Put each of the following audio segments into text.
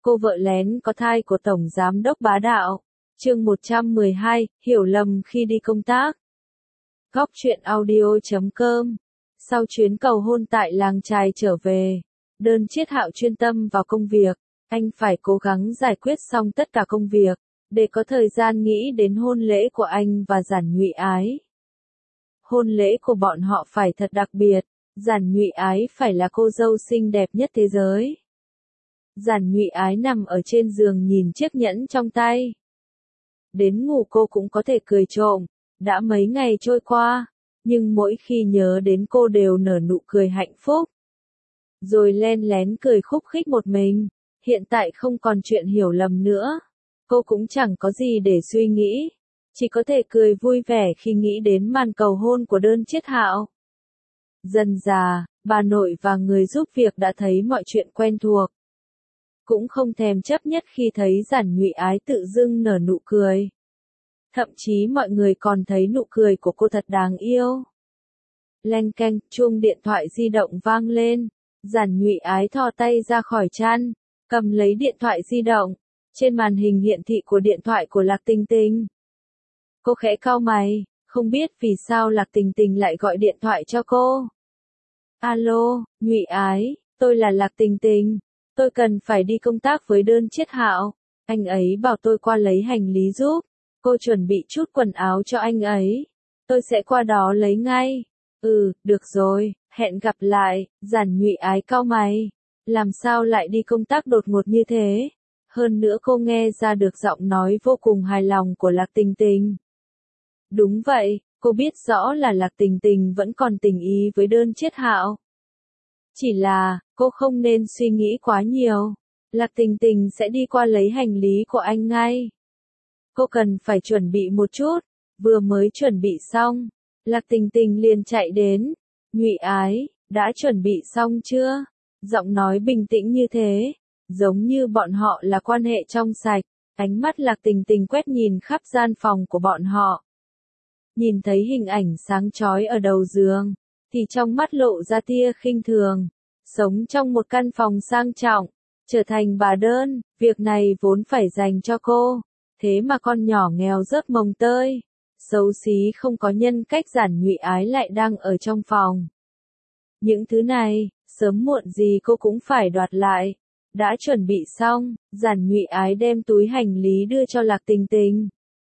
Cô vợ lén có thai của Tổng Giám đốc bá đạo. Chương 112, hiểu lầm khi đi công tác. Góc truyện audio.com. Sau chuyến cầu hôn tại làng chài trở về, Đơn Chiết Hạo chuyên tâm vào công việc. Anh phải cố gắng giải quyết xong tất cả công việc, để có thời gian nghĩ đến hôn lễ của anh và Giản Nhụy Ái. Hôn lễ của bọn họ phải thật đặc biệt, Giản Nhụy Ái phải là cô dâu xinh đẹp nhất thế giới. Giản Nhụy Ái nằm ở trên giường nhìn chiếc nhẫn trong tay. Đến ngủ cô cũng có thể cười trộm, đã mấy ngày trôi qua, nhưng mỗi khi nhớ đến cô đều nở nụ cười hạnh phúc. Rồi len lén cười khúc khích một mình, hiện tại không còn chuyện hiểu lầm nữa. Cô cũng chẳng có gì để suy nghĩ, chỉ có thể cười vui vẻ khi nghĩ đến màn cầu hôn của Đơn Chiết Hạo. Dần dà, bà nội và người giúp việc đã thấy mọi chuyện quen thuộc. Cũng không thèm chấp nhất khi thấy Giản Nhụy Ái tự dưng nở nụ cười. Thậm chí mọi người còn thấy nụ cười của cô thật đáng yêu. Leng keng, chuông điện thoại di động vang lên. Giản Nhụy Ái thò tay ra khỏi chăn, cầm lấy điện thoại di động. Trên màn hình hiển thị của điện thoại của Lạc Tình Tình. Cô khẽ cau mày, không biết vì sao Lạc Tình Tình lại gọi điện thoại cho cô. Alo, Nhụy Ái, tôi là Lạc Tình Tình. Tôi cần phải đi công tác với Đơn Chiết Hạo. Anh ấy bảo tôi qua lấy hành lý giúp. Cô chuẩn bị chút quần áo cho anh ấy. Tôi sẽ qua đó lấy ngay. Được rồi, hẹn gặp lại. Giản Nhụy Ái cau mày. Làm sao lại đi công tác đột ngột như thế? Hơn nữa cô nghe ra được giọng nói vô cùng hài lòng của Lạc Tình Tình. Đúng vậy, cô biết rõ là Lạc Tình Tình vẫn còn tình ý với Đơn Chiết Hạo. Chỉ là, cô không nên suy nghĩ quá nhiều. Lạc Tình Tình sẽ đi qua lấy hành lý của anh ngay. Cô cần phải chuẩn bị một chút. Vừa mới chuẩn bị xong, Lạc Tình Tình liền chạy đến. Nhụy Ái, đã chuẩn bị xong chưa? Giọng nói bình tĩnh như thế, giống như bọn họ là quan hệ trong sạch. Ánh mắt Lạc Tình Tình quét nhìn khắp gian phòng của bọn họ. Nhìn thấy hình ảnh sáng chói ở đầu giường, thì trong mắt lộ ra tia khinh thường. Sống trong một căn phòng sang trọng, trở thành bà Đơn, việc này vốn phải dành cho cô. Thế mà con nhỏ nghèo rớt mồng tơi, xấu xí không có nhân cách Giản Nhụy Ái lại đang ở trong phòng. Những thứ này, sớm muộn gì cô cũng phải đoạt lại. Đã chuẩn bị xong, Giản Nhụy Ái đem túi hành lý đưa cho Lạc Tình Tình.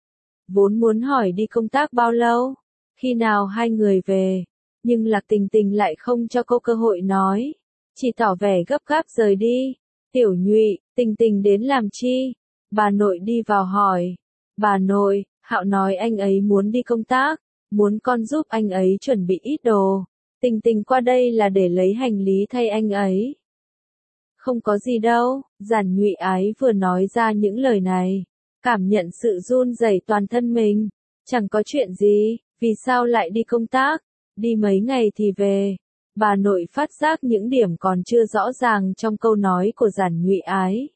Vốn muốn hỏi đi công tác bao lâu, khi nào hai người về, nhưng Lạc Tình Tình lại không cho cô cơ hội nói, chỉ tỏ vẻ gấp gáp rời đi. Tiểu Nhụy, Tình Tình đến làm chi? Bà nội đi vào hỏi. Bà nội, Hạo nói anh ấy muốn đi công tác, muốn con giúp anh ấy chuẩn bị ít đồ. Tình Tình qua đây là để lấy hành lý thay anh ấy. Không có gì đâu. Giản Nhụy Ái vừa nói ra những lời này, cảm nhận sự run rẩy toàn thân mình. Chẳng có chuyện gì, vì sao lại đi công tác? Đi mấy ngày thì về. Bà nội phát giác những điểm còn chưa rõ ràng trong câu nói của Giản Nhụy Ái.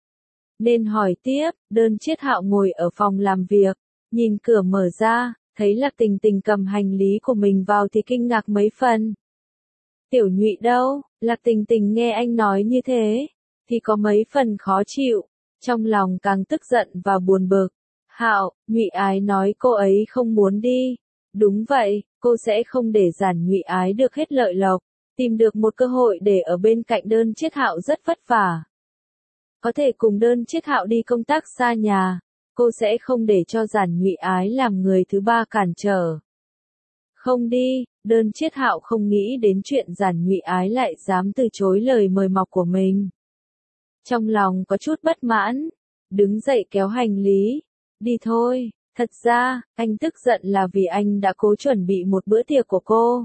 Nên hỏi tiếp. Đơn Chiết Hạo ngồi ở phòng làm việc, nhìn cửa mở ra, thấy Lạc Tình Tình cầm hành lý của mình vào thì kinh ngạc mấy phần. Tiểu Nhụy đâu? Lạc Tình Tình nghe anh nói như thế, thì có mấy phần khó chịu, trong lòng càng tức giận và buồn bực. Hạo, Nhụy Ái nói cô ấy không muốn đi. Đúng vậy, cô sẽ không để Giản Nhụy Ái được hết lợi lộc, tìm được một cơ hội để ở bên cạnh Đơn Chiết Hạo rất vất vả. Có thể cùng Đơn Chiết Hạo đi công tác xa nhà, cô sẽ không để cho Giản Nhụy Ái làm người thứ ba cản trở. Không đi. Đơn Chiết Hạo không nghĩ đến chuyện Giản Nhụy Ái lại dám từ chối lời mời mọc của mình. Trong lòng có chút bất mãn, đứng dậy kéo hành lý. Đi thôi. Thật ra, anh tức giận là vì anh đã cố chuẩn bị một bữa tiệc của cô.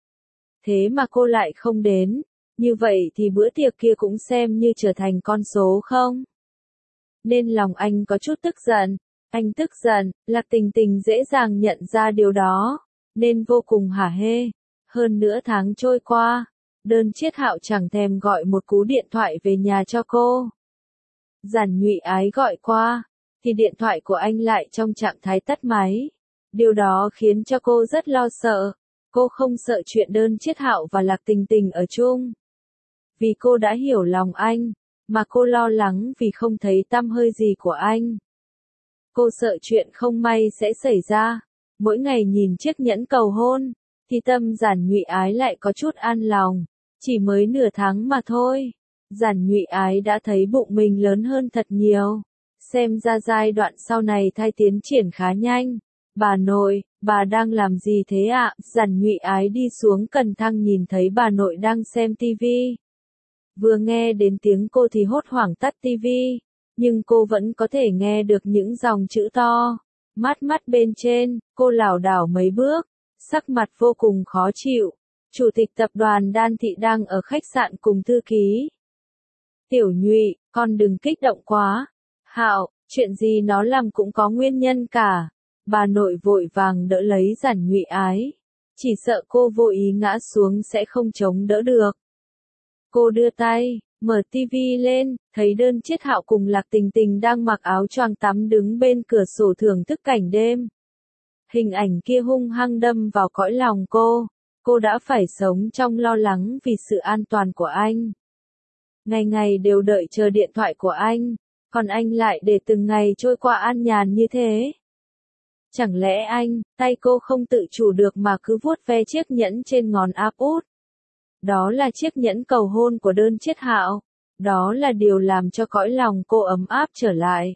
Thế mà cô lại không đến, như vậy thì bữa tiệc kia cũng xem như trở thành con số không? Nên lòng anh có chút tức giận. Anh tức giận, Lạc Tình Tình dễ dàng nhận ra điều đó, nên vô cùng hả hê. Hơn nửa tháng trôi qua, Đơn Chiết Hạo chẳng thèm gọi một cú điện thoại về nhà cho cô. Giản Nhụy Ái gọi qua, thì điện thoại của anh lại trong trạng thái tắt máy. Điều đó khiến cho cô rất lo sợ. Cô không sợ chuyện Đơn Chiết Hạo và Lạc Tình Tình ở chung, vì cô đã hiểu lòng anh, mà cô lo lắng vì không thấy tăm hơi gì của anh. Cô sợ chuyện không may sẽ xảy ra. Mỗi ngày nhìn chiếc nhẫn cầu hôn, thì tâm Giản Nhụy Ái lại có chút an lòng. Chỉ mới nửa tháng mà thôi, Giản Nhụy Ái đã thấy bụng mình lớn hơn thật nhiều. Xem ra giai đoạn sau này thai tiến triển khá nhanh. Bà nội, bà đang làm gì thế ạ? Giản Nhụy Ái đi xuống cần thang nhìn thấy bà nội đang xem tivi. Vừa nghe đến tiếng cô thì hốt hoảng tắt tivi, nhưng cô vẫn có thể nghe được những dòng chữ to. Mắt bên trên, cô lảo đảo mấy bước, sắc mặt vô cùng khó chịu. Chủ tịch tập đoàn Đan Thị đang ở khách sạn cùng thư ký. Tiểu Nhụy, con đừng kích động quá. Hạo, chuyện gì nó làm cũng có nguyên nhân cả. Bà nội vội vàng đỡ lấy Giản Nhụy Ái. Chỉ sợ cô vô ý ngã xuống sẽ không chống đỡ được. Cô đưa tay, mở tivi lên, thấy Đơn Chiết Hạo cùng Lạc Tình Tình đang mặc áo choàng tắm đứng bên cửa sổ thưởng thức cảnh đêm. Hình ảnh kia hung hăng đâm vào cõi lòng cô đã phải sống trong lo lắng vì sự an toàn của anh. Ngày ngày đều đợi chờ điện thoại của anh, còn anh lại để từng ngày trôi qua an nhàn như thế. Chẳng lẽ tay cô không tự chủ được mà cứ vuốt ve chiếc nhẫn trên ngón áp út. Đó là chiếc nhẫn cầu hôn của Đơn Chiết Hạo. Đó là điều làm cho cõi lòng cô ấm áp trở lại.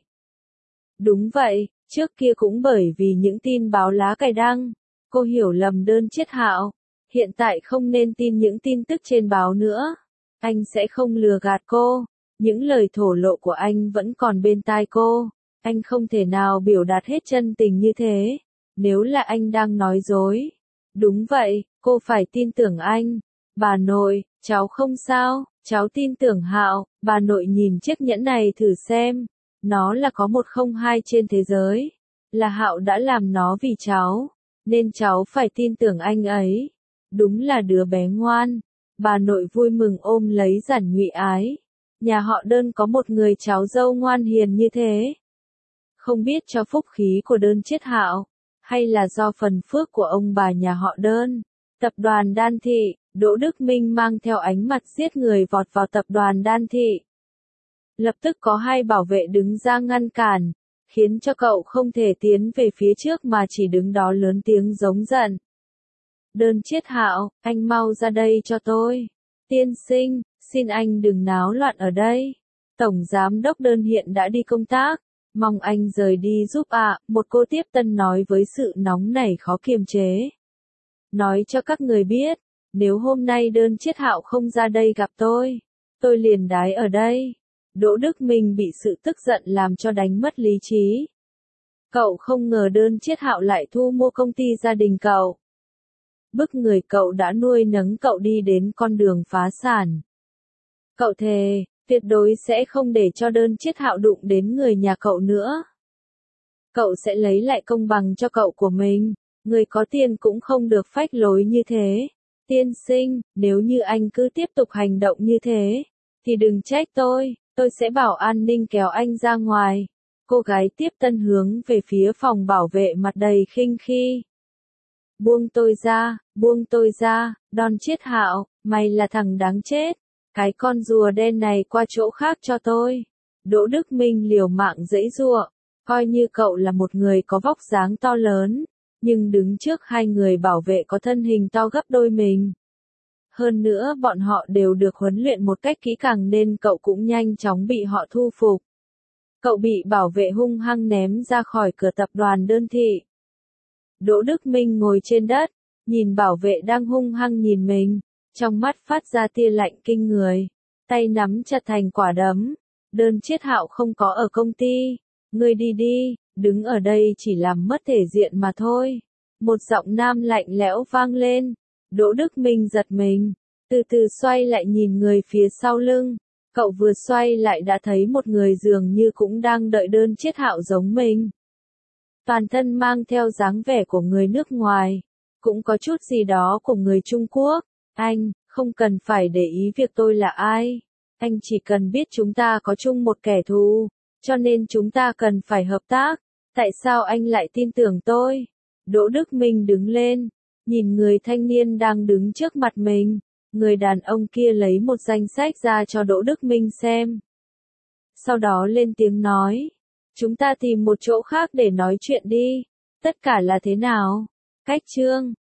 Đúng vậy, trước kia cũng bởi vì những tin báo lá cải đăng, cô hiểu lầm Đơn Chiết Hạo. Hiện tại không nên tin những tin tức trên báo nữa. Anh sẽ không lừa gạt cô. Những lời thổ lộ của anh vẫn còn bên tai cô. Anh không thể nào biểu đạt hết chân tình như thế. Nếu là anh đang nói dối. Đúng vậy, cô phải tin tưởng anh. Bà nội, cháu không sao, cháu tin tưởng Hạo. Bà nội nhìn chiếc nhẫn này thử xem. Nó là có 102 trên thế giới. Là Hạo đã làm nó vì cháu. Nên cháu phải tin tưởng anh ấy. Đúng là đứa bé ngoan. Bà nội vui mừng ôm lấy Giản Nhụy Ái. Nhà họ Đơn có một người cháu dâu ngoan hiền như thế. Không biết cho phúc khí của Đơn Chiết Hạo, hay là do phần phước của ông bà nhà họ Đơn. Tập đoàn Đan Thị, Đỗ Đức Minh mang theo ánh mặt giết người vọt vào tập đoàn Đan Thị. Lập tức có hai bảo vệ đứng ra ngăn cản, khiến cho cậu không thể tiến về phía trước mà chỉ đứng đó lớn tiếng giống giận. Đơn Chiết Hạo, anh mau ra đây cho tôi. Tiên sinh, xin anh đừng náo loạn ở đây. Tổng giám đốc Đơn hiện đã đi công tác, mong anh rời đi giúp ạ. Một cô tiếp tân nói với sự nóng nảy khó kiềm chế. Nói cho các người biết, nếu hôm nay Đơn Chiết Hạo không ra đây gặp tôi liền đái ở đây. Đỗ Đức Minh bị sự tức giận làm cho đánh mất lý trí. Cậu không ngờ Đơn Chiết Hạo lại thu mua công ty gia đình cậu. Bức người cậu đã nuôi nấng cậu đi đến con đường phá sản. Cậu thề, tuyệt đối sẽ không để cho Đơn Chiết Hạo đụng đến người nhà cậu nữa. Cậu sẽ lấy lại công bằng cho cậu của mình. Người có tiền cũng không được phách lối như thế. Tiên sinh, nếu như anh cứ tiếp tục hành động như thế, thì đừng trách tôi sẽ bảo an ninh kéo anh ra ngoài. Cô gái tiếp tân hướng về phía phòng bảo vệ mặt đầy khinh khi. Buông tôi ra, Đon Chiết Hạo, mày là thằng đáng chết. Cái con rùa đen này qua chỗ khác cho tôi. Đỗ Đức Minh liều mạng giãy giụa, coi như cậu là một người có vóc dáng to lớn, nhưng đứng trước hai người bảo vệ có thân hình to gấp đôi mình. Hơn nữa bọn họ đều được huấn luyện một cách kỹ càng nên cậu cũng nhanh chóng bị họ thu phục. Cậu bị bảo vệ hung hăng ném ra khỏi cửa tập đoàn Đơn Thị. Đỗ Đức Minh ngồi trên đất, nhìn bảo vệ đang hung hăng nhìn mình, trong mắt phát ra tia lạnh kinh người, tay nắm chặt thành quả đấm. Đơn Chiết Hạo không có ở công ty, ngươi đi, đứng ở đây chỉ làm mất thể diện mà thôi. Một giọng nam lạnh lẽo vang lên. Đỗ Đức Minh giật mình, từ từ xoay lại nhìn người phía sau lưng. Cậu vừa xoay lại đã thấy một người dường như cũng đang đợi Đơn Chiết Hạo giống mình. Toàn thân mang theo dáng vẻ của người nước ngoài, cũng có chút gì đó của người Trung Quốc. Anh, không cần phải để ý việc tôi là ai. Anh chỉ cần biết chúng ta có chung một kẻ thù, cho nên chúng ta cần phải hợp tác. Tại sao anh lại tin tưởng tôi? Đỗ Đức Minh đứng lên, nhìn người thanh niên đang đứng trước mặt mình. Người đàn ông kia lấy một danh sách ra cho Đỗ Đức Minh xem. sau đó lên tiếng nói. Chúng ta tìm một chỗ khác để nói chuyện đi. Tất cả là thế nào? Cách Trương